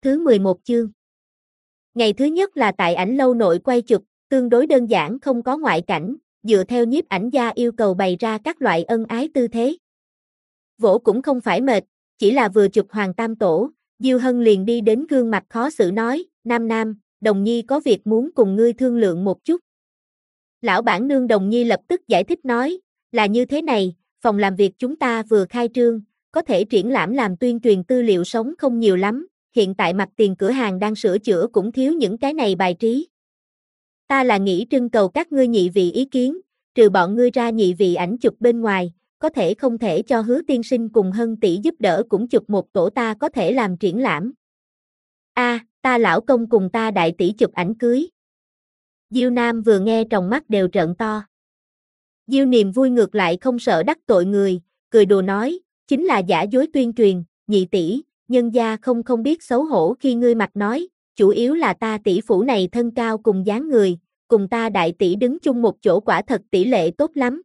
thứ 11 chương. Ngày thứ nhất là tại ảnh lâu nội quay chụp, tương đối đơn giản không có ngoại cảnh, dựa theo nhiếp ảnh gia yêu cầu bày ra các loại ân ái tư thế. Vỗ cũng không phải mệt, chỉ là vừa chụp Hoàng Tam Tổ, Diêu Hân liền đi đến gương mặt khó xử nói, Nam, Đồng Nhi có việc muốn cùng ngươi thương lượng một chút. Lão bản nương Đồng Nhi lập tức giải thích nói, là như thế này, phòng làm việc chúng ta vừa khai trương, có thể triển lãm làm tuyên truyền tư liệu sống không nhiều lắm, hiện tại mặt tiền cửa hàng đang sửa chữa cũng thiếu những cái này bài trí. Ta là nghĩ trưng cầu các ngươi nhị vị ý kiến, trừ bọn ngươi ra nhị vị ảnh chụp bên ngoài, có thể không thể cho Hứa tiên sinh cùng Hân tỷ giúp đỡ cũng chụp một tổ ta có thể làm triển lãm. Ta lão công cùng ta đại tỷ chụp ảnh cưới. Diêu Nam vừa nghe tròng mắt đều trợn to. Diêu Niềm vui ngược lại không sợ đắc tội người, cười đùa nói, chính là giả dối tuyên truyền, nhị tỷ, nhân gia không biết xấu hổ khi ngươi mặt nói, chủ yếu là ta tỷ phủ này thân cao cùng dáng người, cùng ta đại tỷ đứng chung một chỗ quả thật tỷ lệ tốt lắm.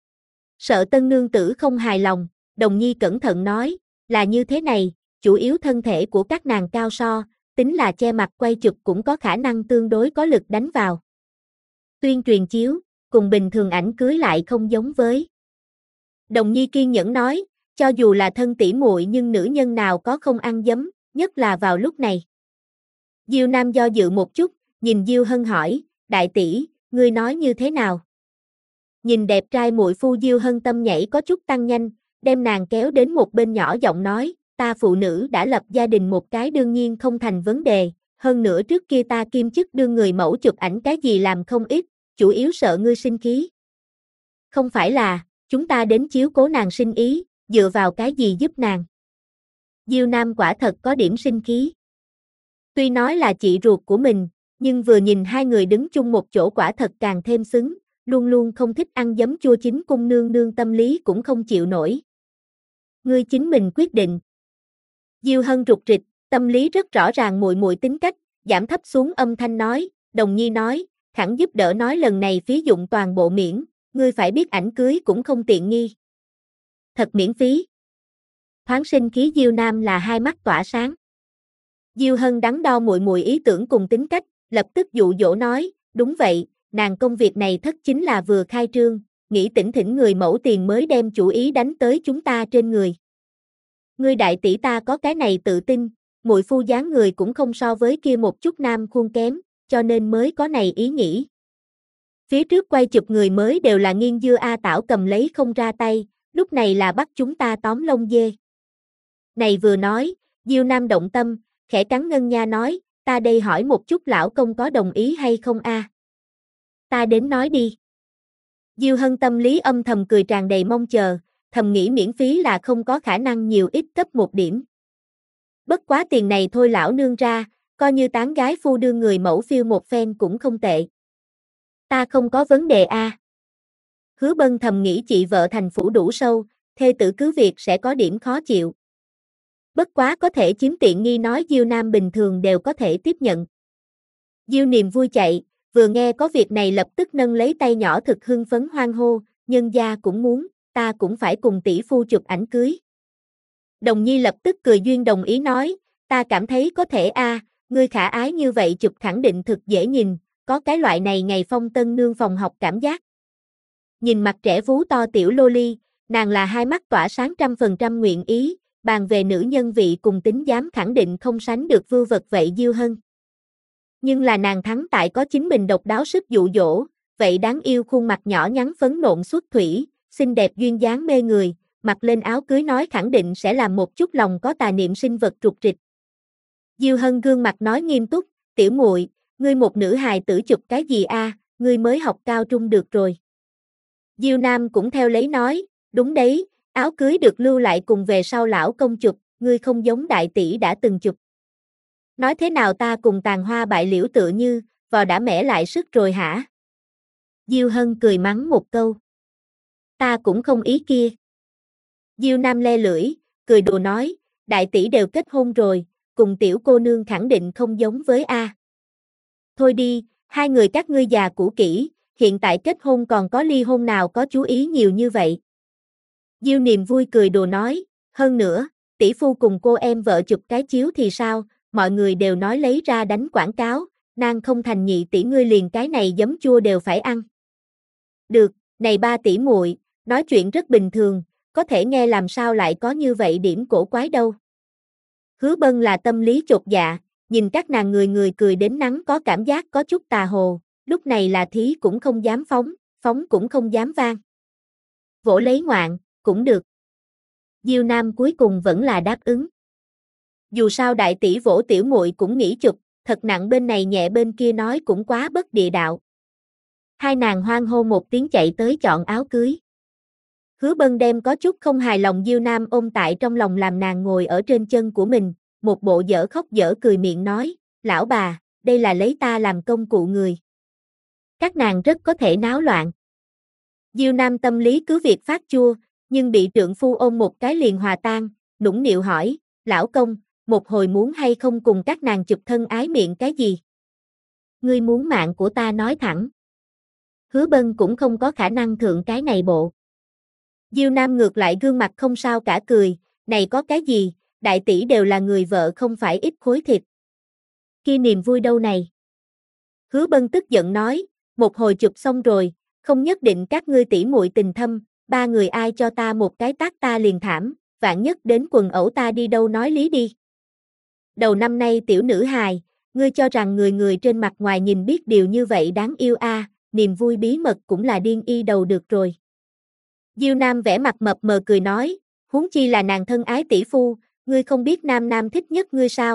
Sợ tân nương tử không hài lòng, Đồng Nhi cẩn thận nói, là như thế này, chủ yếu thân thể của các nàng cao so, tính là che mặt quay chụp cũng có khả năng tương đối có lực đánh vào. Tuyên truyền chiếu, cùng bình thường ảnh cưới lại không giống với. Đồng Nhi kiên nhẫn nói, cho dù là thân tỷ muội nhưng nữ nhân nào có không ăn dấm, nhất là vào lúc này. Diêu Nam do dự một chút, nhìn Diêu Hân hỏi, đại tỷ, ngươi nói như thế nào? Nhìn đẹp trai muội phu Diêu Hân tâm nhảy có chút tăng nhanh, đem nàng kéo đến một bên nhỏ giọng nói, ta phụ nữ đã lập gia đình một cái đương nhiên không thành vấn đề, hơn nữa trước kia ta kiêm chức đương người mẫu chụp ảnh cái gì làm không ít, chủ yếu sợ ngươi sinh khí. Không phải là, chúng ta đến chiếu cố nàng sinh ý, dựa vào cái gì giúp nàng. Diêu Nam quả thật có điểm sinh khí. Tuy nói là chị ruột của mình, nhưng vừa nhìn hai người đứng chung một chỗ quả thật càng thêm xứng, luôn luôn không thích ăn giấm chua chính cung nương nương tâm lý cũng không chịu nổi. Ngươi chính mình quyết định. Diêu Hân rụt rịch, tâm lý rất rõ ràng muội tính cách, giảm thấp xuống âm thanh nói, Đồng Nhi nói, khẳng giúp đỡ nói lần này phí dụng toàn bộ miễn, ngươi phải biết ảnh cưới cũng không tiện nghi. Thật miễn phí. Thoáng sinh khí Diêu Nam là hai mắt tỏa sáng. Diêu Hân đắn đo muội ý tưởng cùng tính cách, lập tức dụ dỗ nói, đúng vậy, nàng công việc này thất chính là vừa khai trương, nghĩ thỉnh người mẫu tiền mới đem chủ ý đánh tới chúng ta trên người. Ngươi đại tỷ ta có cái này tự tin, muội phu dáng người cũng không so với kia một chút nam khuôn kém, cho nên mới có này ý nghĩ. Phía trước quay chụp người mới đều là nghiêng dưa A Tảo cầm lấy không ra tay, lúc này là bắt chúng ta tóm lông dê. Này vừa nói, Diêu Nam động tâm, khẽ cắn ngân nha nói, ta đây hỏi một chút lão công có đồng ý hay không a? Ta đến nói đi. Diêu Hân tâm lý âm thầm cười tràn đầy mong chờ, thầm nghĩ miễn phí là không có khả năng nhiều ít cấp một điểm. Bất quá tiền này thôi lão nương ra, coi như tán gái phu đưa người mẫu phiêu một phen cũng không tệ. Ta không có vấn đề a. Hứa Bân thầm nghĩ chị vợ thành phủ đủ sâu, thê tử cứ việc sẽ có điểm khó chịu. Bất quá có thể chiếm tiện nghi nói Diêu Nam bình thường đều có thể tiếp nhận. Diêu Niềm vui chạy, vừa nghe có việc này lập tức nâng lấy tay nhỏ thực hưng phấn hoan hô, nhân gia cũng muốn, ta cũng phải cùng tỷ phu chụp ảnh cưới. Đồng Nhi lập tức cười duyên đồng ý nói, ta cảm thấy có thể a, ngươi khả ái như vậy chụp khẳng định thực dễ nhìn, có cái loại này ngày phong tân nương phòng học cảm giác. Nhìn mặt trẻ vú to tiểu loli, nàng là hai mắt tỏa sáng 100% nguyện ý, bàn về nữ nhân vị cùng tính dám khẳng định không sánh được vưu vật vậy Diêu Hân. Nhưng là nàng thắng tại có chính mình độc đáo sức dụ dỗ, vậy đáng yêu khuôn mặt nhỏ nhắn phấn nộn xuất thủy, xinh đẹp duyên dáng mê người, mặc lên áo cưới nói khẳng định sẽ làm một chút lòng có tà niệm sinh vật trục trịch. Diêu Hân gương mặt nói nghiêm túc, tiểu muội, ngươi một nữ hài tử chụp cái gì a, ngươi mới học cao trung được rồi. Diêu Nam cũng theo lấy nói, đúng đấy, áo cưới được lưu lại cùng về sau lão công chụp, ngươi không giống đại tỷ đã từng chụp. Nói thế nào ta cùng Tàn Hoa bại liễu tựa như, vò đã mẻ lại sức rồi hả? Diêu Hân cười mắng một câu. Ta cũng không ý kia. Diêu Nam le lưỡi, cười đùa nói, đại tỷ đều kết hôn rồi, cùng tiểu cô nương khẳng định không giống với A. Thôi đi, hai người các ngươi già cũ kỹ, hiện tại kết hôn còn có ly hôn nào có chú ý nhiều như vậy. Diêu Niềm vui cười đùa nói, hơn nữa, tỷ phu cùng cô em vợ chụp cái chiếu thì sao, mọi người đều nói lấy ra đánh quảng cáo, nàng không thành nhị tỷ ngươi liền cái này giấm chua đều phải ăn. Được, này ba tỷ muội, nói chuyện rất bình thường, có thể nghe làm sao lại có như vậy điểm cổ quái đâu. Hứa Bân là tâm lý chột dạ, nhìn các nàng người người cười đến nắng có cảm giác có chút tà hồ, lúc này là thí cũng không dám phóng cũng không dám vang. Vỗ lấy ngoạn, cũng được. Diêu Nam cuối cùng vẫn là đáp ứng. Dù sao đại tỷ vỗ tiểu muội cũng nghĩ chụp, thật nặng bên này nhẹ bên kia nói cũng quá bất địa đạo. Hai nàng hoan hô một tiếng chạy tới chọn áo cưới. Hứa Bân đem có chút không hài lòng Diêu Nam ôm tại trong lòng làm nàng ngồi ở trên chân của mình, một bộ dở khóc dở cười miệng nói, lão bà, đây là lấy ta làm công cụ người. Các nàng rất có thể náo loạn. Diêu Nam tâm lý cứ việc phát chua, nhưng bị trượng phu ôm một cái liền hòa tan, nũng nịu hỏi, lão công, một hồi muốn hay không cùng các nàng chụp thân ái miệng cái gì? Ngươi muốn mạng của ta nói thẳng. Hứa Bân cũng không có khả năng thượng cái này bộ. Diêu Nam ngược lại gương mặt không sao cả cười, này có cái gì, đại tỷ đều là người vợ không phải ít khối thịt. Kia niềm vui đâu này? Hứa Bân tức giận nói, một hồi chụp xong rồi, không nhất định các ngươi tỷ muội tình thâm, ba người ai cho ta một cái tát ta liền thảm, vạn nhất đến quần ẩu ta đi đâu nói lý đi. Đầu năm nay tiểu nữ hài, ngươi cho rằng người người trên mặt ngoài nhìn biết điều như vậy đáng yêu a, niềm vui bí mật cũng là điên y đầu được rồi. Diêu Nam vẻ mặt mập mờ cười nói, huống chi là nàng thân ái tỷ phu, ngươi không biết nam nam thích nhất ngươi sao?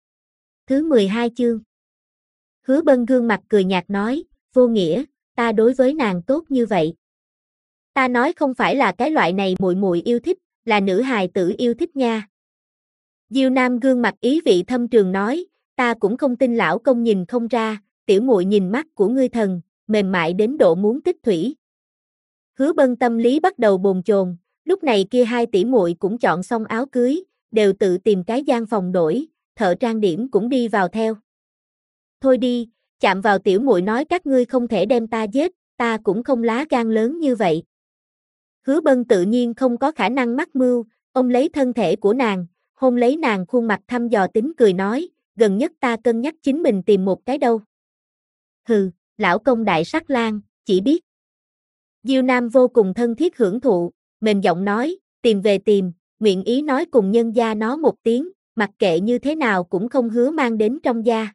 Thứ 12 chương. Hứa Bân gương mặt cười nhạt nói, vô nghĩa, ta đối với nàng tốt như vậy. Ta nói không phải là cái loại này muội muội yêu thích, là nữ hài tử yêu thích nha. Diêu Nam gương mặt ý vị thâm trường nói, ta cũng không tin lão công nhìn không ra, tiểu muội nhìn mắt của ngươi thần, mềm mại đến độ muốn tích thủy. Hứa Bân tâm lý bắt đầu bồn chồn, lúc này kia hai tỷ muội cũng chọn xong áo cưới, đều tự tìm cái gian phòng đổi, thợ trang điểm cũng đi vào theo. Thôi đi, chạm vào tiểu muội nói các ngươi không thể đem ta giết, ta cũng không lá gan lớn như vậy. Hứa Bân tự nhiên không có khả năng mắc mưu, ôm lấy thân thể của nàng, hôn lấy nàng khuôn mặt thăm dò tính cười nói, gần nhất ta cân nhắc chính mình tìm một cái đâu. Hừ, lão công đại sắc lang, chỉ biết. Diêu Nam vô cùng thân thiết hưởng thụ, mềm giọng nói, tìm về tìm, nguyện ý nói cùng nhân gia nó một tiếng, mặc kệ như thế nào cũng không hứa mang đến trong gia.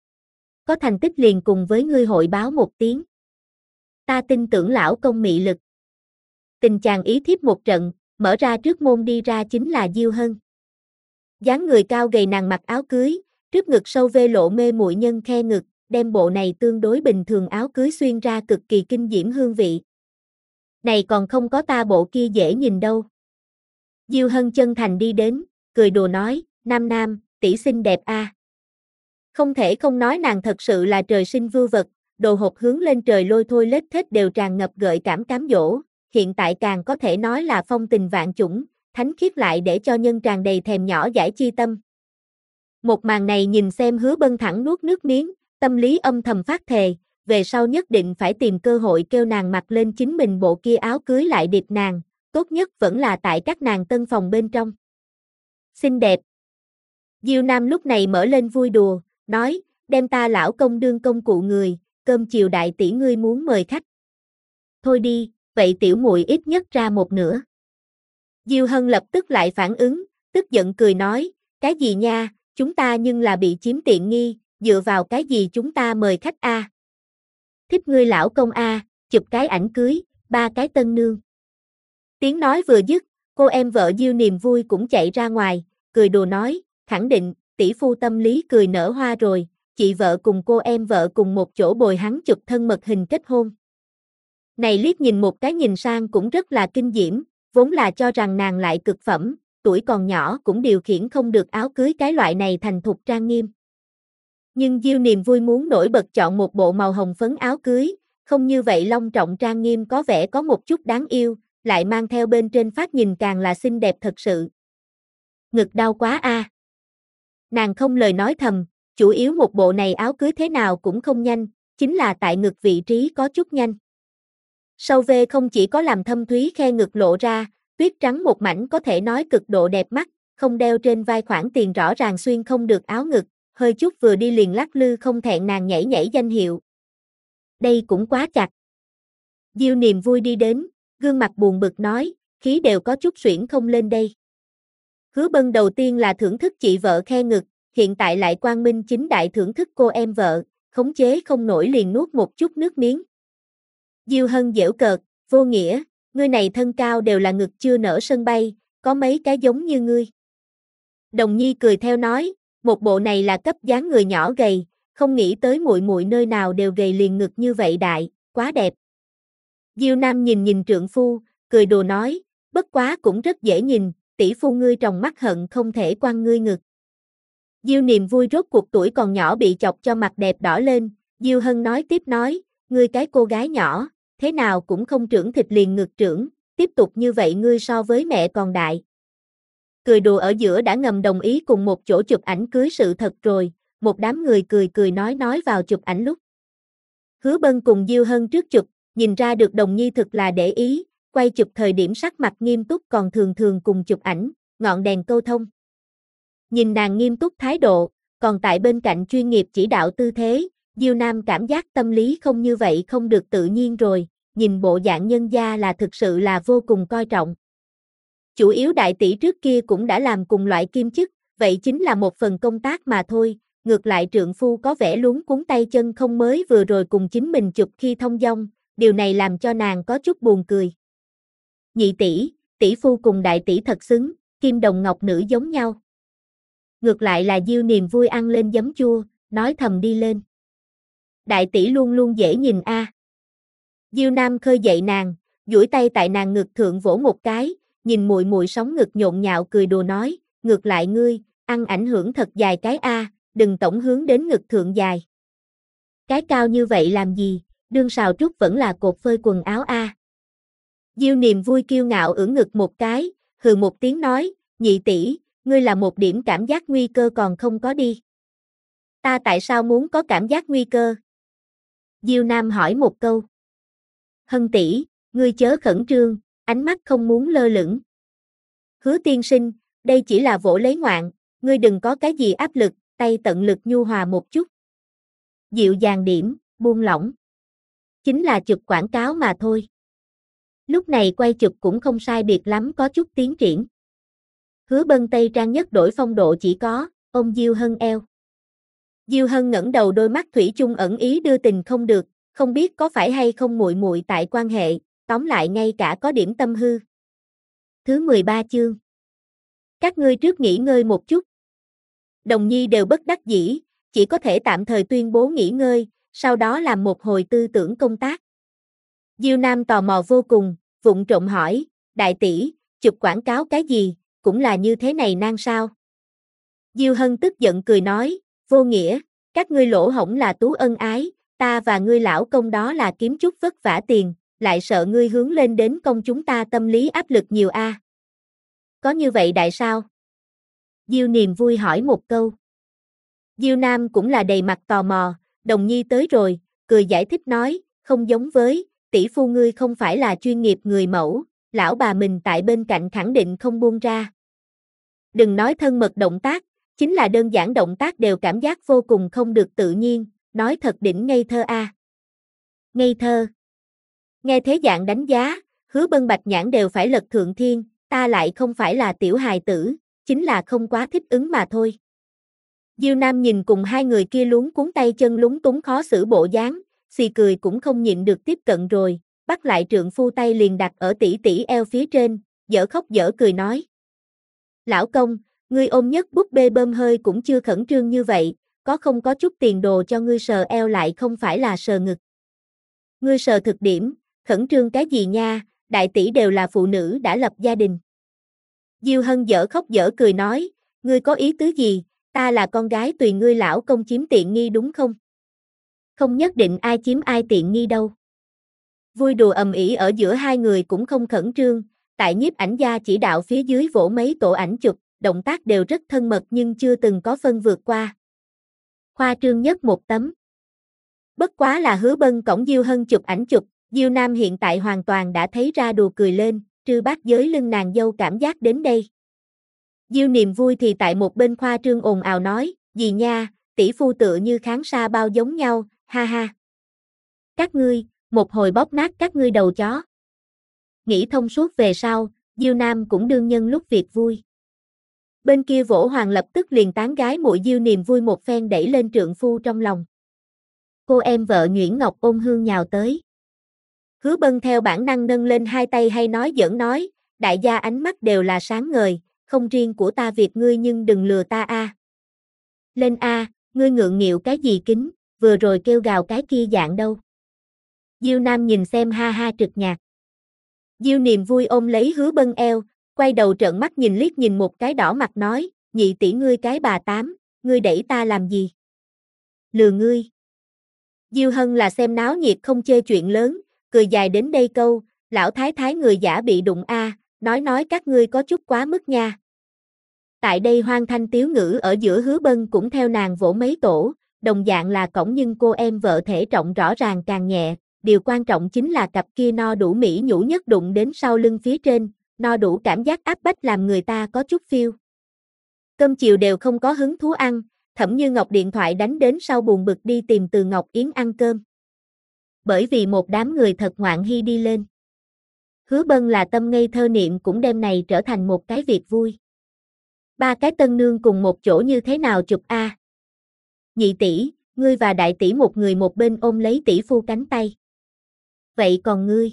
Có thành tích liền cùng với ngươi hội báo một tiếng. Ta tin tưởng lão công mị lực. Tình chàng ý thiếp một trận, mở ra trước môn đi ra chính là Diêu Hân. Dáng người cao gầy nàng mặc áo cưới, trước ngực sâu vê lộ mê muội nhân khe ngực, đem bộ này tương đối bình thường áo cưới xuyên ra cực kỳ kinh diễm hương vị. Này còn không có ta bộ kia dễ nhìn đâu. Diêu Hân chân thành đi đến, cười đùa nói, nam nam, tỷ xinh đẹp a. Không thể không nói nàng thật sự là trời sinh vưu vật, đồ hộp hướng lên trời lôi thôi lết thết đều tràn ngập gợi cảm cám dỗ, hiện tại càng có thể nói là phong tình vạn chủng, thánh khiết lại để cho nhân tràn đầy thèm nhỏ giải chi tâm. Một màn này nhìn xem Hứa Bân thẳng nuốt nước miếng, tâm lý âm thầm phát thề, về sau nhất định phải tìm cơ hội kêu nàng mặc lên chính mình bộ kia áo cưới lại điệp nàng, tốt nhất vẫn là tại các nàng tân phòng bên trong. Xinh đẹp. Diêu Nam lúc này mở lên vui đùa, nói, đem ta lão công đương công cụ người, cơm chiều đại tỷ ngươi muốn mời khách. Thôi đi, vậy tiểu muội ít nhất ra một nửa. Diêu Hân lập tức lại phản ứng, tức giận cười nói, cái gì nha, chúng ta nhưng là bị chiếm tiện nghi, dựa vào cái gì chúng ta mời khách a? Thích ngươi lão công a, chụp cái ảnh cưới, 3 cái tân nương. Tiếng nói vừa dứt, cô em vợ Diêu niềm vui cũng chạy ra ngoài, cười đùa nói, khẳng định, tỷ phu tâm lý cười nở hoa rồi, chị vợ cùng cô em vợ cùng một chỗ bồi hắn chụp thân mật hình kết hôn. Này liếc nhìn một cái nhìn sang cũng rất là kinh diễm, vốn là cho rằng nàng lại cực phẩm, tuổi còn nhỏ cũng điều khiển không được áo cưới cái loại này thành thục trang nghiêm. Nhưng Diêu niềm vui muốn nổi bật chọn một bộ màu hồng phấn áo cưới, không như vậy long trọng trang nghiêm có vẻ có một chút đáng yêu, lại mang theo bên trên phát nhìn càng là xinh đẹp thật sự. Ngực đau quá a. Nàng không lời nói thầm, chủ yếu một bộ này áo cưới thế nào cũng không nhanh, chính là tại ngực vị trí có chút nhanh. Sâu V không chỉ có làm thâm thúy khe ngực lộ ra, tuyết trắng một mảnh có thể nói cực độ đẹp mắt, không đeo trên vai khoản tiền rõ ràng xuyên không được áo ngực, hơi chút vừa đi liền lắc lư không thẹn nàng nhảy nhảy danh hiệu. Đây cũng quá chặt. Diêu Niềm Vui đi đến, gương mặt buồn bực nói, khí đều có chút xuyển không lên đây. Hứa Bân đầu tiên là thưởng thức chị vợ khe ngực, hiện tại lại quang minh chính đại thưởng thức cô em vợ, khống chế không nổi liền nuốt một chút nước miếng. Diêu Hân giễu cợt, vô nghĩa, ngươi này thân cao đều là ngực chưa nở sân bay, có mấy cái giống như ngươi. Đồng Nhi cười theo nói, một bộ này là cấp dáng người nhỏ gầy, không nghĩ tới muội muội nơi nào đều gầy liền ngực như vậy đại, quá đẹp. Diêu Nam nhìn nhìn trượng phu, cười đùa nói, bất quá cũng rất dễ nhìn, tỷ phu ngươi tròng mắt hận không thể quăng ngươi ngực. Diêu Niềm Vui rốt cuộc tuổi còn nhỏ bị chọc cho mặt đẹp đỏ lên, Diêu Hân nói tiếp nói, ngươi cái cô gái nhỏ, thế nào cũng không trưởng thịt liền ngực trưởng, tiếp tục như vậy ngươi so với mẹ còn đại. Cười đùa ở giữa đã ngầm đồng ý cùng một chỗ chụp ảnh cưới sự thật rồi, một đám người cười cười nói vào chụp ảnh lúc. Hứa Bân cùng Diêu Hân trước chụp, nhìn ra được Đồng Nhi thực là để ý, quay chụp thời điểm sắc mặt nghiêm túc còn thường thường cùng chụp ảnh, ngọn đèn câu thông. Nhìn nàng nghiêm túc thái độ, còn tại bên cạnh chuyên nghiệp chỉ đạo tư thế, Diêu Nam cảm giác tâm lý không như vậy không được tự nhiên rồi, nhìn bộ dạng nhân gia là thực sự là vô cùng coi trọng. Chủ yếu đại tỷ trước kia cũng đã làm cùng loại kim chức, vậy chính là một phần công tác mà thôi, ngược lại trượng phu có vẻ luống cuống tay chân không mới vừa rồi cùng chính mình chụp khi thông dong, điều này làm cho nàng có chút buồn cười. Nhị tỷ, tỷ phu cùng đại tỷ thật xứng, kim đồng ngọc nữ giống nhau. Ngược lại là Diêu Niềm Vui ăn lên giấm chua, nói thầm đi lên. Đại tỷ luôn luôn dễ nhìn a. Diêu Nam khơi dậy nàng, duỗi tay tại nàng ngực thượng vỗ một cái, nhìn muội muội sóng ngực nhộn nhạo cười đùa nói, ngược lại ngươi, ăn ảnh hưởng thật dài cái a, đừng tổng hướng đến ngực thượng dài. Cái cao như vậy làm gì, đương sào trúc vẫn là cột phơi quần áo a. Diêu Niềm Vui kiêu ngạo ưỡn ngực một cái, hừ một tiếng nói, nhị tỷ, ngươi là một điểm cảm giác nguy cơ còn không có đi. Ta tại sao muốn có cảm giác nguy cơ? Diêu Nam hỏi một câu. Hân tỷ, ngươi chớ khẩn trương, ánh mắt không muốn lơ lửng. Hứa tiên sinh, đây chỉ là vỗ lấy ngoạn, ngươi đừng có cái gì áp lực, tay tận lực nhu hòa một chút. Dịu dàng điểm, buông lỏng. Chính là chụp quảng cáo mà thôi. Lúc này quay chụp cũng không sai biệt lắm có chút tiến triển. Hứa Bân tây trang nhất đổi phong độ chỉ có, ôm Diêu Hân eo. Diêu Hân ngẩng đầu đôi mắt thủy chung ẩn ý đưa tình không được, không biết có phải hay không muội muội tại quan hệ, tóm lại ngay cả có điểm tâm hư. Thứ 13 chương. Các ngươi trước nghỉ ngơi một chút. Đồng Nhi đều bất đắc dĩ, chỉ có thể tạm thời tuyên bố nghỉ ngơi, sau đó làm một hồi tư tưởng công tác. Diêu Nam tò mò vô cùng, vụng trộm hỏi, đại tỷ, chụp quảng cáo cái gì, cũng là như thế này nan sao? Diêu Hân tức giận cười nói, vô nghĩa, các ngươi lỗ hổng là tú ân ái, ta và ngươi lão công đó là kiếm chút vất vả tiền, lại sợ ngươi hướng lên đến công chúng ta tâm lý áp lực nhiều a. Có như vậy đại sao? Diêu Niềm Vui hỏi một câu. Diêu Nam cũng là đầy mặt tò mò, Đồng Nhi tới rồi, cười giải thích nói, không giống với, tỷ phu ngươi không phải là chuyên nghiệp người mẫu, lão bà mình tại bên cạnh khẳng định không buông ra. Đừng nói thân mật động tác, chính là đơn giản động tác đều cảm giác vô cùng không được tự nhiên, nói thật đỉnh ngây thơ a. Ngây thơ. Nghe thế dạng đánh giá, Hứa Bân bạch nhãn đều phải lật thượng thiên, ta lại không phải là tiểu hài tử, chính là không quá thích ứng mà thôi. Diêu Nam nhìn cùng hai người kia luống cuống tay chân lúng túng khó xử bộ dáng, xì cười cũng không nhịn được tiếp cận rồi, bắt lại trượng phu tay liền đặt ở tỷ tỷ eo phía trên, dở khóc dở cười nói. Lão công, ngươi ôm nhất búp bê bơm hơi cũng chưa khẩn trương như vậy, có không có chút tiền đồ cho ngươi sờ eo lại không phải là sờ ngực. Ngươi sờ thực điểm, khẩn trương cái gì nha, đại tỷ đều là phụ nữ đã lập gia đình. Diêu Hân dở khóc dở cười nói, ngươi có ý tứ gì, ta là con gái tùy ngươi lão công chiếm tiện nghi đúng không? Không nhất định ai chiếm ai tiện nghi đâu. Vui đùa ầm ĩ ở giữa hai người cũng không khẩn trương, tại nhiếp ảnh gia chỉ đạo phía dưới vỗ mấy tổ ảnh chụp, động tác đều rất thân mật nhưng chưa từng có phân vượt qua. Khoa trương nhất một tấm. Bất quá là Hứa Bân cổng Diêu Hân chụp ảnh chụp, Diêu Nam hiện tại hoàn toàn đã thấy ra đùa cười lên, trư bát giới lưng nàng dâu cảm giác đến đây. Diêu Niềm Vui thì tại một bên khoa trương ồn ào nói, gì nha, tỷ phu tựa như kháng sa bao giống nhau, ha ha. Các ngươi, một hồi bóp nát các ngươi đầu chó. Nghĩ thông suốt về sau, Diêu Nam cũng đương nhân lúc việc vui. Bên kia Vỗ Hoàng lập tức liền tán gái muội Diêu Niềm Vui một phen đẩy lên trượng phu trong lòng. Cô em vợ Nguyễn Ngọc ôm hương nhào tới. Hứa Bân theo bản năng nâng lên hai tay hay nói giỡn nói, đại gia ánh mắt đều là sáng ngời, không riêng của ta việc ngươi nhưng đừng lừa ta a. Lên a, ngươi ngượng nghịu cái gì kính, vừa rồi kêu gào cái kia dạng đâu. Diêu Nam nhìn xem ha ha trực nhạc. Diêu Niềm Vui ôm lấy Hứa Bân eo, quay đầu trợn mắt nhìn liếc nhìn một cái đỏ mặt nói, nhị tỷ ngươi cái bà tám, ngươi đẩy ta làm gì? Lừa ngươi. Diêu Hân là xem náo nhiệt không chê chuyện lớn, cười dài đến đây câu, lão thái thái người giả bị đụng a, nói các ngươi có chút quá mức nha. Tại đây hoang thanh tiếu ngữ ở giữa Hứa Bân cũng theo nàng vỗ mấy tổ, đồng dạng là cổng nhưng cô em vợ thể trọng rõ ràng càng nhẹ, điều quan trọng chính là cặp kia no đủ mỹ nhũ nhất đụng đến sau lưng phía trên, no đủ cảm giác áp bách làm người ta có chút phiêu. Cơm chiều đều không có hứng thú ăn, Thẩm Như Ngọc điện thoại đánh đến sau buồn bực đi tìm Từ Ngọc Yến ăn cơm. Bởi vì một đám người thật ngoạn hi đi lên. Hứa Bân là tâm ngây thơ niệm cũng đem này trở thành một cái việc vui. Ba cái tân nương cùng một chỗ như thế nào chụp a? Nhị tỷ, ngươi và đại tỷ một người một bên ôm lấy tỷ phu cánh tay. Vậy còn ngươi?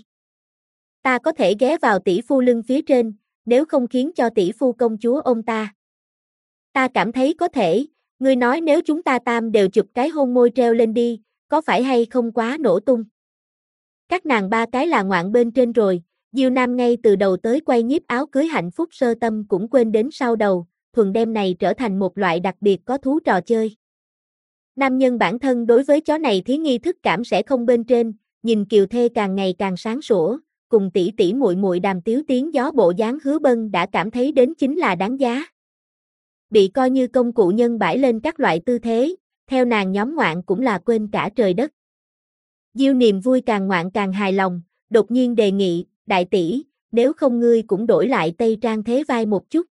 Ta có thể ghé vào tỷ phu lưng phía trên, nếu không khiến cho tỷ phu công chúa ôm ta. Ta cảm thấy có thể, ngươi nói nếu chúng ta tam đều chụp cái hôn môi treo lên đi, có phải hay không quá nổ tung? Các nàng ba cái là ngoạn bên trên rồi, Diêu Nam ngay từ đầu tới quay nhiếp áo cưới hạnh phúc sơ tâm cũng quên đến sau đầu, thuần đem này trở thành một loại đặc biệt có thú trò chơi. Nam nhân bản thân đối với chó này thí nghi thức cảm sẽ không bên trên, nhìn Kiều Thê càng ngày càng sáng sủa, cùng tỷ tỷ muội muội đàm tiếu tiếng gió bộ dáng Hứa Bân đã cảm thấy đến chính là đáng giá. Bị coi như công cụ nhân bãi lên các loại tư thế, theo nàng nhóm ngoạn cũng là quên cả trời đất. Diêu Niềm Vui càng ngoạn càng hài lòng, đột nhiên đề nghị, đại tỷ, nếu không ngươi cũng đổi lại tây trang thế vai một chút.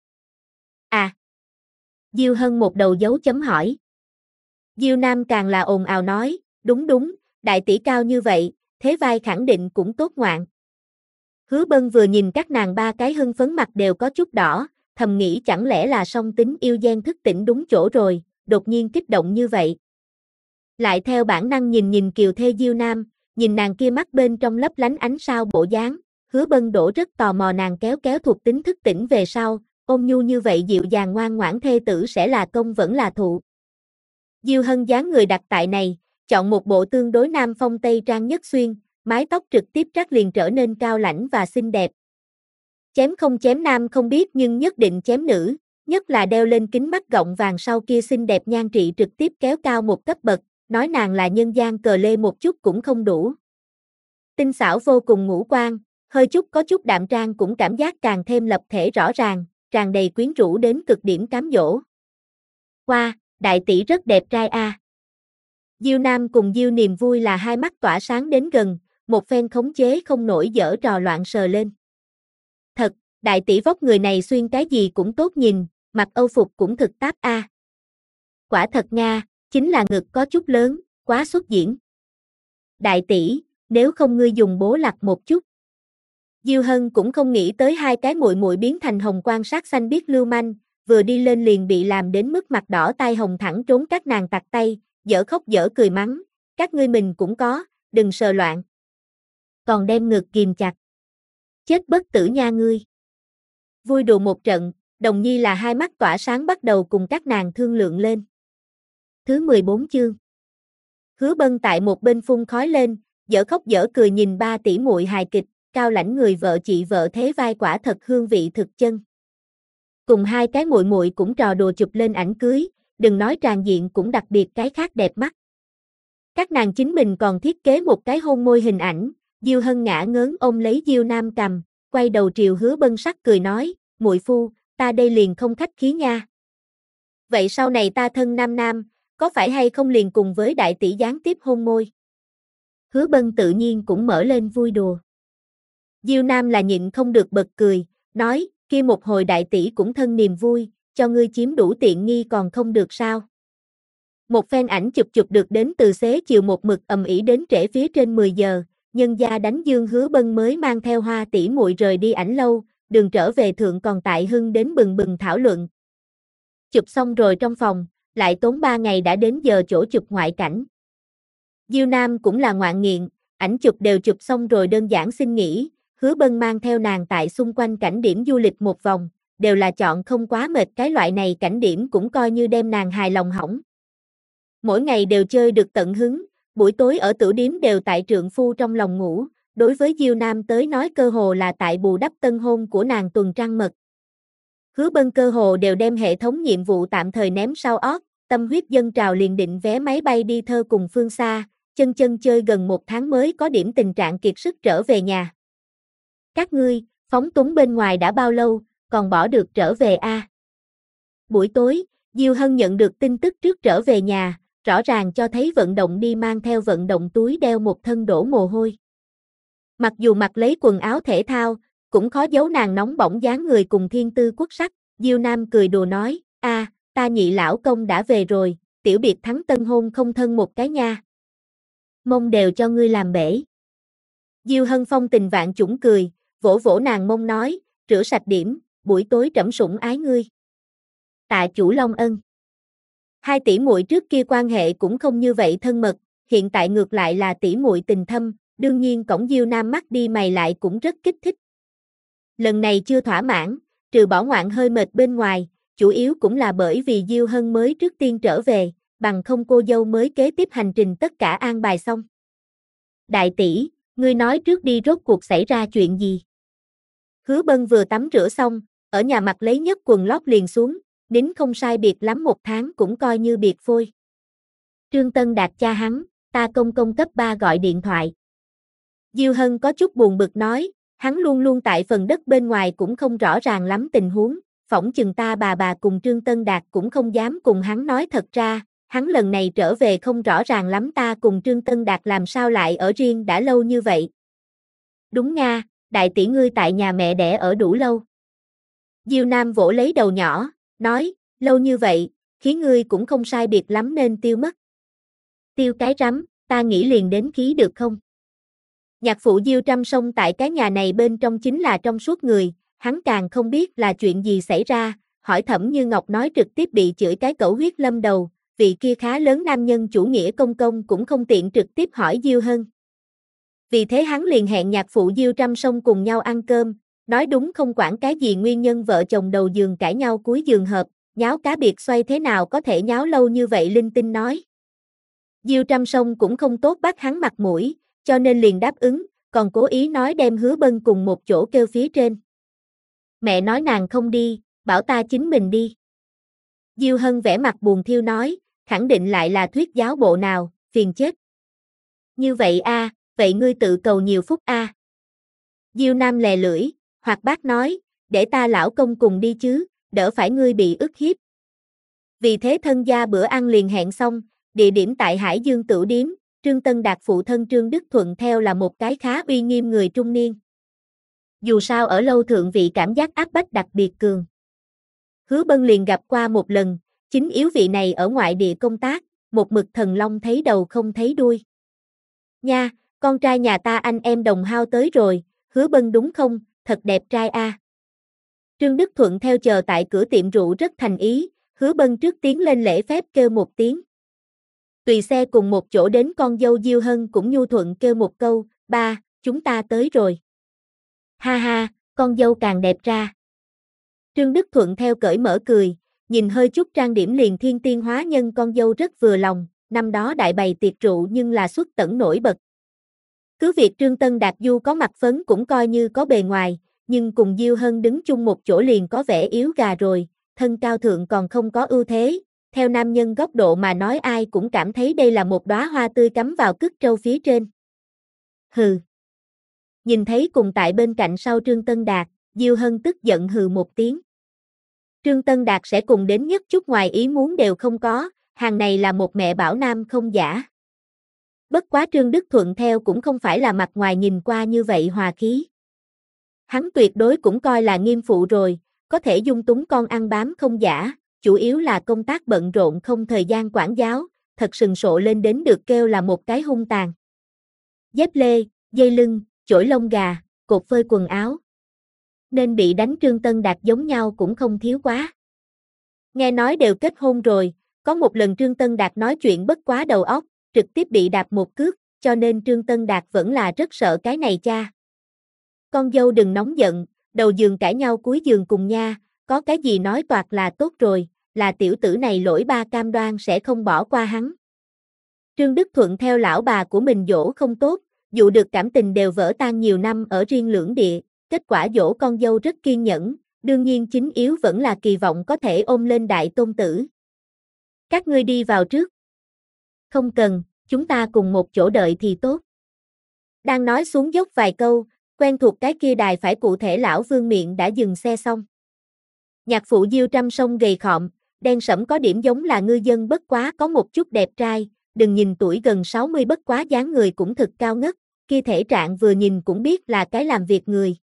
À. Diêu Hân một đầu dấu chấm hỏi. Diêu Nam càng là ồn ào nói, đúng, đại tỷ cao như vậy, thế vai khẳng định cũng tốt ngoạn. Hứa Bân vừa nhìn các nàng ba cái hưng phấn mặt đều có chút đỏ, thầm nghĩ chẳng lẽ là song tính yêu gian thức tỉnh đúng chỗ rồi, đột nhiên kích động như vậy. Lại theo bản năng nhìn Kiều Thê Diêu Nam, nhìn nàng kia mắt bên trong lấp lánh ánh sao bộ dáng, Hứa Bân đổ rất tò mò nàng kéo thuộc tính thức tỉnh về sau, ôn nhu như vậy dịu dàng ngoan ngoãn thê tử sẽ là công vẫn là thụ. Diêu Hân dáng người đặt tại này, chọn một bộ tương đối nam phong tây trang nhất xuyên, mái tóc trực tiếp trắc liền trở nên cao lãnh và xinh đẹp. Chém không chém nam không biết nhưng nhất định chém nữ, nhất là đeo lên kính mắt gọng vàng sau kia xinh đẹp nhan trị trực tiếp kéo cao một cấp bậc, nói nàng là nhân gian cờ lê một chút cũng không đủ. Tinh xảo vô cùng ngũ quan, hơi chút có chút đạm trang cũng cảm giác càng thêm lập thể rõ ràng, tràn đầy quyến rũ đến cực điểm cám dỗ. Wow, đại tỷ rất đẹp trai a. Diêu Nam cùng Diêu Niềm Vui là hai mắt tỏa sáng đến gần, một phen khống chế không nổi giở trò loạn sờ lên. Thật, đại tỷ vóc người này xuyên cái gì cũng tốt nhìn, mặc âu phục cũng thực táp a. Quả thật nga, chính là ngực có chút lớn, quá xuất diễn. Đại tỷ, nếu không ngươi dùng bố lặt một chút. Diêu Hân cũng không nghĩ tới hai cái muội muội biến thành hồng quan sát xanh biết lưu manh, vừa đi lên liền bị làm đến mức mặt đỏ tai hồng thẳng trốn các nàng tặc tay, dở khóc dở cười mắng, các ngươi mình cũng có, đừng sờ loạn. Còn đem ngực kìm chặt. Chết bất tử nha ngươi. Vui đùa một trận, Đồng Nhi là hai mắt tỏa sáng bắt đầu cùng các nàng thương lượng lên. Thứ 14 chương. Hứa Bân tại một bên phun khói lên, dở khóc dở cười nhìn ba tỷ muội hài kịch, cao lãnh người vợ chị vợ thế vai quả thật hương vị thực chân. Cùng hai cái muội muội cũng trò đùa chụp lên ảnh cưới, đừng nói tràn diện cũng đặc biệt cái khác đẹp mắt. Các nàng chính mình còn thiết kế một cái hôn môi hình ảnh, Diêu Hân ngã ngớn ôm lấy Diêu Nam cầm, quay đầu triều Hứa Bân sắc cười nói, muội phu, ta đây liền không khách khí nha. Vậy sau này ta thân nam nam, có phải hay không liền cùng với đại tỷ gián tiếp hôn môi? Hứa Bân tự nhiên cũng mở lên vui đùa. Diêu Nam là nhịn không được bật cười, nói, kia một hồi đại tỷ cũng thân niềm vui, cho ngươi chiếm đủ tiện nghi còn không được sao? Một phen ảnh chụp được đến từ xế chiều một mực ầm ĩ đến trễ phía trên 10 giờ, nhân gia đánh dương Hứa Bân mới mang theo Hoa tỷ muội rời đi ảnh lâu, đường trở về thượng còn tại hưng đến bừng bừng thảo luận. Chụp xong rồi trong phòng, lại tốn 3 ngày đã đến giờ chỗ chụp ngoại cảnh. Diêu Nam cũng là ngoạn nghiện, ảnh chụp đều chụp xong rồi đơn giản xin nghỉ, Hứa Bân mang theo nàng tại xung quanh cảnh điểm du lịch một vòng, đều là chọn không quá mệt, cái loại này cảnh điểm cũng coi như đem nàng hài lòng hỏng. Mỗi ngày đều chơi được tận hứng, buổi tối ở tửu điếm đều tại trượng phu trong lòng ngủ, đối với Diêu Nam tới nói cơ hồ là tại bù đắp tân hôn của nàng tuần trăng mật. Hứa Bân cơ hồ đều đem hệ thống nhiệm vụ tạm thời ném sau ót, tâm huyết dâng trào liền định vé máy bay đi thơ cùng phương xa, chân chơi gần 1 tháng mới có điểm tình trạng kiệt sức trở về nhà. Các ngươi, phóng túng bên ngoài đã bao lâu, còn bỏ được trở về a? Buổi tối, Diêu Hân nhận được tin tức trước trở về nhà, rõ ràng cho thấy vận động đi mang theo vận động túi đeo một thân đổ mồ hôi. Mặc dù mặc lấy quần áo thể thao, cũng khó giấu nàng nóng bỏng dáng người cùng thiên tư quốc sắc, Diêu Nam cười đùa nói, ta nhị lão công đã về rồi, tiểu biệt thắng tân hôn không thân một cái nha. Mông đều cho ngươi làm bể. Diêu Hân phong tình vạn chủng cười, vỗ vỗ nàng mông nói, rửa sạch điểm, buổi tối trẫm sủng ái ngươi. Tạ chủ long ân. Hai tỷ muội trước kia quan hệ cũng không như vậy thân mật, hiện tại ngược lại là tỷ muội tình thâm, đương nhiên cổng Diêu Nam mắt đi mày lại cũng rất kích thích. Lần này chưa thỏa mãn, trừ bỏ ngoạn hơi mệt bên ngoài, chủ yếu cũng là bởi vì Diêu Hân mới trước tiên trở về, bằng không cô dâu mới kế tiếp hành trình tất cả an bài xong. Đại tỷ, ngươi nói trước đi rốt cuộc xảy ra chuyện gì? Hứa Bân vừa tắm rửa xong, ở nhà mặc lấy nhất quần lót liền xuống, nín không sai biệt lắm 1 tháng cũng coi như biệt phôi. Trương Tân Đạt cha hắn, ta công cấp 3 gọi điện thoại. Diêu Hân có chút buồn bực nói, hắn luôn luôn tại phần đất bên ngoài cũng không rõ ràng lắm tình huống, phỏng chừng ta bà cùng Trương Tân Đạt cũng không dám cùng hắn nói thật ra, hắn lần này trở về không rõ ràng lắm ta cùng Trương Tân Đạt làm sao lại ở riêng đã lâu như vậy. Đúng nga, đại tỷ ngươi tại nhà mẹ đẻ ở đủ lâu. Diêu Nam vỗ lấy đầu nhỏ, nói, lâu như vậy, khí ngươi cũng không sai biệt lắm nên tiêu mất. Tiêu cái rắm, ta nghĩ liền đến khí được không? Nhạc phụ Diêu Trăm Sông tại cái nhà này bên trong chính là trong suốt người, hắn càng không biết là chuyện gì xảy ra, hỏi Thẩm Như Ngọc nói trực tiếp bị chửi cái cẩu huyết lâm đầu, vị kia khá lớn nam nhân chủ nghĩa công công cũng không tiện trực tiếp hỏi Diêu Hân. Vì thế hắn liền hẹn nhạc phụ Diêu Trăm Sông cùng nhau ăn cơm, nói đúng không quản cái gì nguyên nhân vợ chồng đầu giường cãi nhau cuối giường hợp, nháo cá biệt xoay thế nào có thể nháo lâu như vậy linh tinh nói. Diêu Trăm Sông cũng không tốt bắt hắn mặt mũi, cho nên liền đáp ứng, còn cố ý nói đem Hứa Bân cùng một chỗ kêu phía trên. Mẹ nói nàng không đi, bảo ta chính mình đi. Diêu Hân vẻ mặt buồn thiêu nói, khẳng định lại là thuyết giáo bộ nào, phiền chết. Như vậy vậy ngươi tự cầu nhiều phúc Diêu Nam lè lưỡi, hoặc bác nói, để ta lão công cùng đi chứ, đỡ phải ngươi bị ức hiếp. Vì thế thân gia bữa ăn liền hẹn xong, địa điểm tại Hải Dương Tửu Điếm, Trương Tân Đạt phụ thân Trương Đức Thuận theo là một cái khá uy nghiêm người trung niên. Dù sao ở lâu thượng vị cảm giác áp bách đặc biệt cường. Hứa Bân liền gặp qua một lần, chính yếu vị này ở ngoại địa công tác, một mực thần long thấy đầu không thấy đuôi. Nha, con trai nhà ta anh em đồng hao tới rồi, Hứa Bân đúng không, thật đẹp trai Trương Đức Thuận theo chờ tại cửa tiệm rượu rất thành ý, Hứa Bân trước tiến lên lễ phép kêu một tiếng. Tùy xe cùng một chỗ đến con dâu Diêu Hân cũng nhu thuận kêu một câu, ba, chúng ta tới rồi. Ha ha, con dâu càng đẹp ra. Trương Đức Thuận theo cởi mở cười, nhìn hơi chút trang điểm liền thiên tiên hóa nhân con dâu rất vừa lòng, năm đó đại bày tiệc rượu nhưng là xuất tẩn nổi bật. Cứ việc Trương Tân Đạt Du có mặt phấn cũng coi như có bề ngoài, nhưng cùng Diêu Hân đứng chung một chỗ liền có vẻ yếu gà rồi, thân cao thượng còn không có ưu thế, theo nam nhân góc độ mà nói ai cũng cảm thấy đây là một đóa hoa tươi cắm vào cứt trâu phía trên. Hừ. Nhìn thấy cùng tại bên cạnh sau Trương Tân Đạt, Diêu Hân tức giận hừ một tiếng. Trương Tân Đạt sẽ cùng đến nhất chút ngoài ý muốn đều không có, hàng này là một mẹ bảo nam không giả. Bất quá Trương Đức Thuận theo cũng không phải là mặt ngoài nhìn qua như vậy hòa khí. Hắn tuyệt đối cũng coi là nghiêm phụ rồi, có thể dung túng con ăn bám không giả, chủ yếu là công tác bận rộn không thời gian quản giáo, thật sừng sộ lên đến được kêu là một cái hung tàn. Dép lê, dây lưng, chổi lông gà, cột phơi quần áo. Nên bị đánh Trương Tân Đạt giống nhau cũng không thiếu quá. Nghe nói đều kết hôn rồi, có một lần Trương Tân Đạt nói chuyện bất quá đầu óc, trực tiếp bị đạp một cước, cho nên Trương Tân Đạt vẫn là rất sợ cái này cha. Con dâu đừng nóng giận, đầu giường cãi nhau cuối giường cùng nha, có cái gì nói toạc là tốt rồi, là tiểu tử này lỗi ba cam đoan sẽ không bỏ qua hắn. Trương Đức Thuận theo lão bà của mình dỗ không tốt, dụ được cảm tình đều vỡ tan nhiều năm ở riêng lưỡng địa, kết quả dỗ con dâu rất kiên nhẫn, đương nhiên chính yếu vẫn là kỳ vọng có thể ôm lên đại tôn tử. Các ngươi đi vào trước. Không cần, chúng ta cùng một chỗ đợi thì tốt. Đang nói xuống dốc vài câu, quen thuộc cái kia đài phải cụ thể lão Vương miệng đã dừng xe xong. Nhạc phụ Diêu Trăm sông gầy khọm, đen sẫm có điểm giống là ngư dân bất quá có một chút đẹp trai, đừng nhìn tuổi gần 60 bất quá dáng người cũng thực cao ngất, kia thể trạng vừa nhìn cũng biết là cái làm việc người.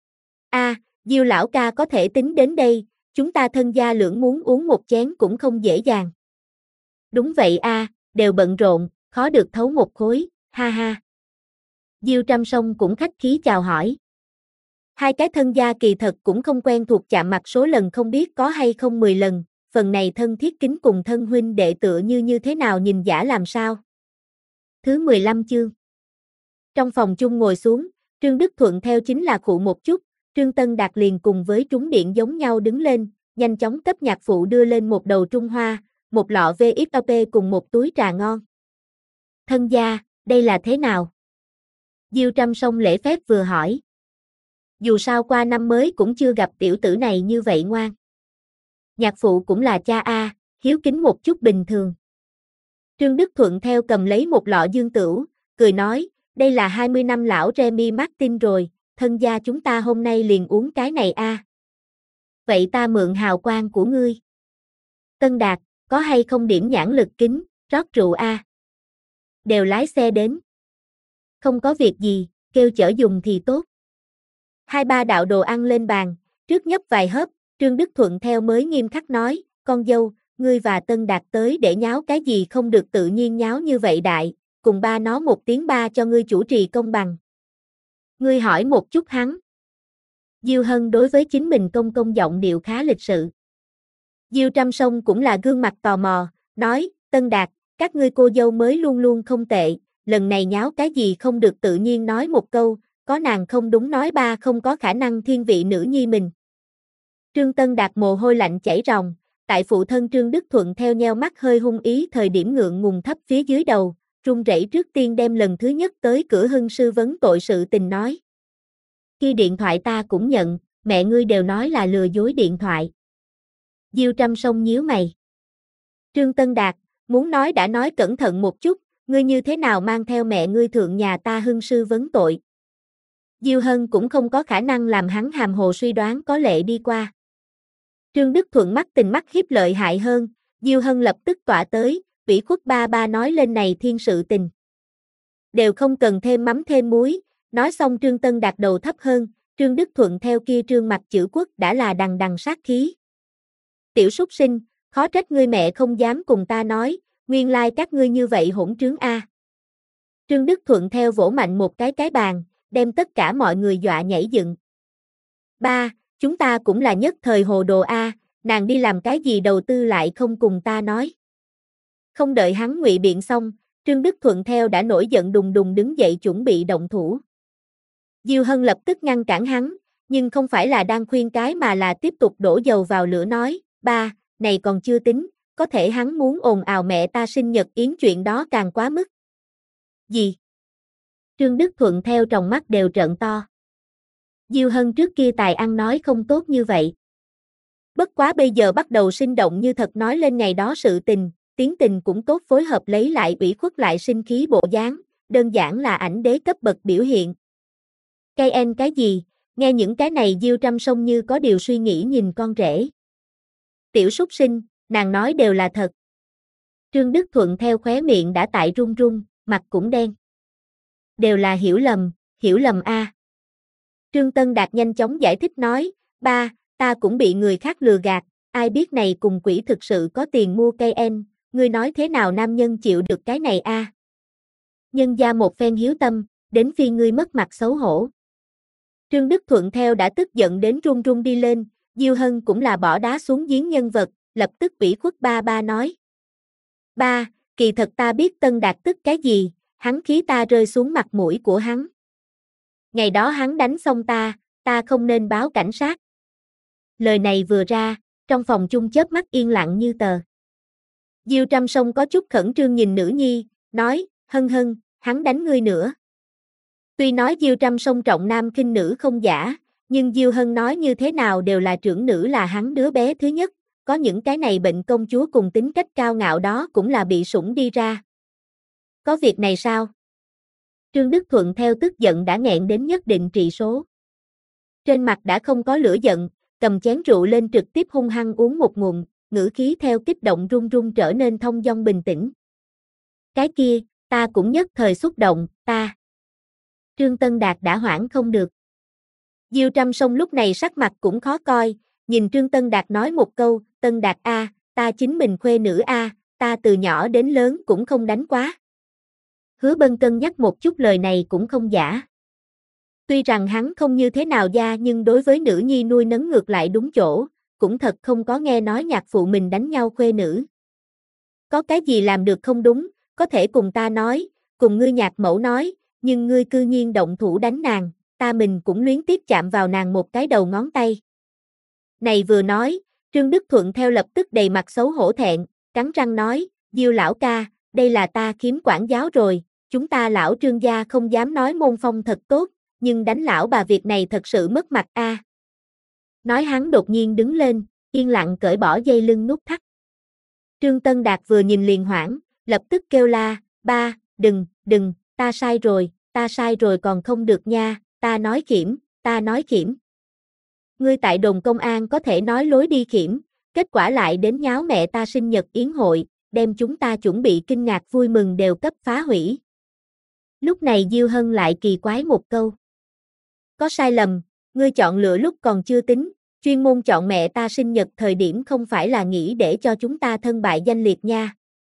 Diêu lão ca có thể tính đến đây, chúng ta thân gia lưỡng muốn uống một chén cũng không dễ dàng. Đúng vậy đều bận rộn, khó được thấu một khối, ha ha. Diêu Trăm sông cũng khách khí chào hỏi. Hai cái thân gia kỳ thật cũng không quen thuộc chạm mặt số lần không biết có hay không 10 lần, phần này thân thiết kính cùng thân huynh đệ tựa như thế nào nhìn giả làm sao. Thứ 15 chương. Trong phòng chung ngồi xuống, Trương Đức Thuận theo chính là khụ một chút, Trương Tân Đạt liền cùng với trúng điện giống nhau đứng lên, nhanh chóng cấp nhạc phụ đưa lên một đầu Trung Hoa, một lọ VXP cùng một túi trà ngon. Thân gia, đây là thế nào? Diêu Trăm sông lễ phép vừa hỏi. Dù sao qua năm mới cũng chưa gặp tiểu tử này như vậy ngoan. Nhạc phụ cũng là cha hiếu kính một chút bình thường. Trương Đức Thuận theo cầm lấy một lọ dương tửu, cười nói, đây là 20 năm lão Remy Martin rồi, thân gia chúng ta hôm nay liền uống cái này Vậy ta mượn hào quang của ngươi. Tân Đạt, có hay không điểm nhãn lực kính, rót rượu Đều lái xe đến. Không có việc gì, kêu chở dùng thì tốt. Hai ba đạo đồ ăn lên bàn, trước nhấp vài hớp, Trương Đức Thuận theo mới nghiêm khắc nói, con dâu, ngươi và Tân Đạt tới để nháo cái gì không được tự nhiên nháo như vậy đại, cùng ba nó một tiếng ba cho ngươi chủ trì công bằng. Ngươi hỏi một chút hắn. Diêu Hân đối với chính mình công giọng điệu khá lịch sự. Diêu Trăm sông cũng là gương mặt tò mò, nói, Tân Đạt, các ngươi cô dâu mới luôn luôn không tệ, lần này nháo cái gì không được tự nhiên nói một câu, có nàng không đúng nói ba không có khả năng thiên vị nữ nhi mình. Trương Tân Đạt mồ hôi lạnh chảy ròng, tại phụ thân Trương Đức Thuận theo nheo mắt hơi hung ý thời điểm ngượng ngùng thấp phía dưới đầu, run rẩy trước tiên đem lần thứ nhất tới cửa hưng sư vấn tội sự tình nói. Khi điện thoại ta cũng nhận, mẹ ngươi đều nói là lừa dối điện thoại. Diêu Trăm sông nhíu mày. Trương Tân Đạt, muốn nói đã nói cẩn thận một chút, ngươi như thế nào mang theo mẹ ngươi thượng nhà ta hưng sư vấn tội. Diêu Hân cũng không có khả năng làm hắn hàm hồ suy đoán có lệ đi qua. Trương Đức Thuận mắt tình mắt hiếp lợi hại hơn, Diêu Hân lập tức tỏa tới, ủy khuất ba nói lên này thiên sự tình. Đều không cần thêm mắm thêm muối, nói xong Trương Tân Đạt đầu thấp hơn, Trương Đức Thuận theo kia trương mặt chữ quốc đã là đằng đằng sát khí. Tiểu súc sinh, khó trách ngươi mẹ không dám cùng ta nói, nguyên lai các ngươi như vậy hỗn trướng Trương Đức Thuận theo vỗ mạnh một cái bàn, đem tất cả mọi người dọa nhảy dựng. Ba, chúng ta cũng là nhất thời hồ đồ nàng đi làm cái gì đầu tư lại không cùng ta nói. Không đợi hắn ngụy biện xong, Trương Đức Thuận theo đã nổi giận đùng đùng đứng dậy chuẩn bị động thủ. Diêu Hân lập tức ngăn cản hắn, nhưng không phải là đang khuyên cái mà là tiếp tục đổ dầu vào lửa nói, ba, này còn chưa tính, có thể hắn muốn ồn ào mẹ ta sinh nhật yến chuyện đó càng quá mức. Gì? Trương Đức Thuận theo tròng mắt đều trợn to. Diêu Hân trước kia tài ăn nói không tốt như vậy. Bất quá bây giờ bắt đầu sinh động như thật nói lên ngày đó sự tình, tiến tình cũng tốt phối hợp lấy lại ủy khuất lại sinh khí bộ dáng, đơn giản là ảnh đế cấp bậc biểu hiện. Cây en cái gì, nghe những cái này Diêu Trăm sông như có điều suy nghĩ nhìn con rể. Tiểu súc sinh, nàng nói đều là thật. Trương Đức Thuận theo khóe miệng đã tại run run, mặt cũng đen. Đều là hiểu lầm Trương Tân Đạt nhanh chóng giải thích nói, ba, ta cũng bị người khác lừa gạt, ai biết này cùng quỷ thực sự có tiền mua cây en, ngươi nói thế nào nam nhân chịu được cái này a? Nhân gia một phen hiếu tâm, đến phi ngươi mất mặt xấu hổ. Trương Đức Thuận theo đã tức giận đến run run đi lên, Diêu Hân cũng là bỏ đá xuống giếng nhân vật, lập tức ủy khuất ba nói. Ba, kỳ thật ta biết Tân Đạt tức cái gì, hắn khí ta rơi xuống mặt mũi của hắn. Ngày đó hắn đánh xong ta không nên báo cảnh sát. Lời này vừa ra, trong phòng chung chớp mắt yên lặng như tờ. Diêu Trăm Sông có chút khẩn trương nhìn nữ nhi, nói, Hân Hân, hắn đánh ngươi nữa. Tuy nói Diêu Trăm Sông trọng nam khinh nữ không giả, nhưng Diêu Hân nói như thế nào đều là trưởng nữ là hắn đứa bé thứ nhất, có những cái này bệnh công chúa cùng tính cách cao ngạo đó cũng là bị sủng đi ra. Có việc này sao? Trương Đức Thuận theo tức giận đã nghẹn đến nhất định trị số. Trên mặt đã không có lửa giận, cầm chén rượu lên trực tiếp hung hăng uống một ngụm, ngữ khí theo kích động run run trở nên thông dong bình tĩnh. Cái kia, ta cũng nhất thời xúc động, ta. Trương Tân Đạt đã hoảng không được. Diêu Trăm Sông lúc này sắc mặt cũng khó coi, nhìn Trương Tân Đạt nói một câu, Tân Đạt a, ta chính mình khuê nữ a, ta từ nhỏ đến lớn cũng không đánh quá. Hứa Bân cân nhắc một chút lời này cũng không giả. Tuy rằng hắn không như thế nào gia nhưng đối với nữ nhi nuôi nấng ngược lại đúng chỗ, cũng thật không có nghe nói nhạc phụ mình đánh nhau khuê nữ. Có cái gì làm được không đúng, có thể cùng ta nói, cùng ngươi nhạc mẫu nói, nhưng ngươi cư nhiên động thủ đánh nàng, ta mình cũng luyến tiếc chạm vào nàng một cái đầu ngón tay. Này vừa nói, Trương Đức Thuận theo lập tức đầy mặt xấu hổ thẹn, cắn răng nói, Diêu lão ca, đây là ta khiếm quản giáo rồi, chúng ta lão Trương gia không dám nói môn phong thật tốt, nhưng đánh lão bà việc này thật sự mất mặt a. Nói hắn đột nhiên đứng lên, yên lặng cởi bỏ dây lưng nút thắt. Trương Tân Đạt vừa nhìn liền hoảng, lập tức kêu la, ba, đừng, ta sai rồi còn không được nha, ta nói khiểm. Ngươi tại đồn công an có thể nói lối đi khiểm, kết quả lại đến nháo mẹ ta sinh nhật yến hội, đem chúng ta chuẩn bị kinh ngạc vui mừng đều cấp phá hủy. Lúc này Diêu Hân lại kỳ quái một câu. Có sai lầm, ngươi chọn lựa lúc còn chưa tính, chuyên môn chọn mẹ ta sinh nhật thời điểm không phải là nghĩ để cho chúng ta thân bại danh liệt nha.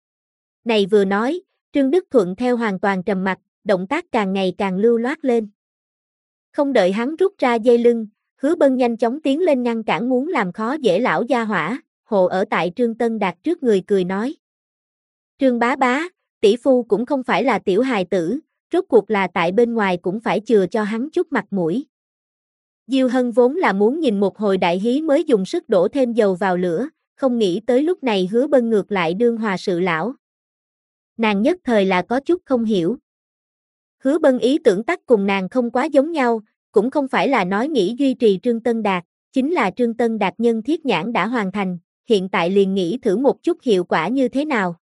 Này vừa nói, Trương Đức Thuận theo hoàn toàn trầm mặc, động tác càng ngày càng lưu loát lên. Không đợi hắn rút ra dây lưng, Hứa Bân nhanh chóng tiến lên ngăn cản muốn làm khó dễ lão gia hỏa, hộ ở tại Trương Tân Đạt trước người cười nói. Trương bá bá, tỷ phu cũng không phải là tiểu hài tử, rốt cuộc là tại bên ngoài cũng phải chừa cho hắn chút mặt mũi. Diêu Hân vốn là muốn nhìn một hồi đại hí mới dùng sức đổ thêm dầu vào lửa, không nghĩ tới lúc này Hứa Bân ngược lại đương hòa sự lão. Nàng nhất thời là có chút không hiểu. Hứa Bân ý tưởng tắc cùng nàng không quá giống nhau, cũng không phải là nói nghĩ duy trì Trương Tân Đạt, chính là Trương Tân Đạt nhân thiết nhãn đã hoàn thành, hiện tại liền nghĩ thử một chút hiệu quả như thế nào.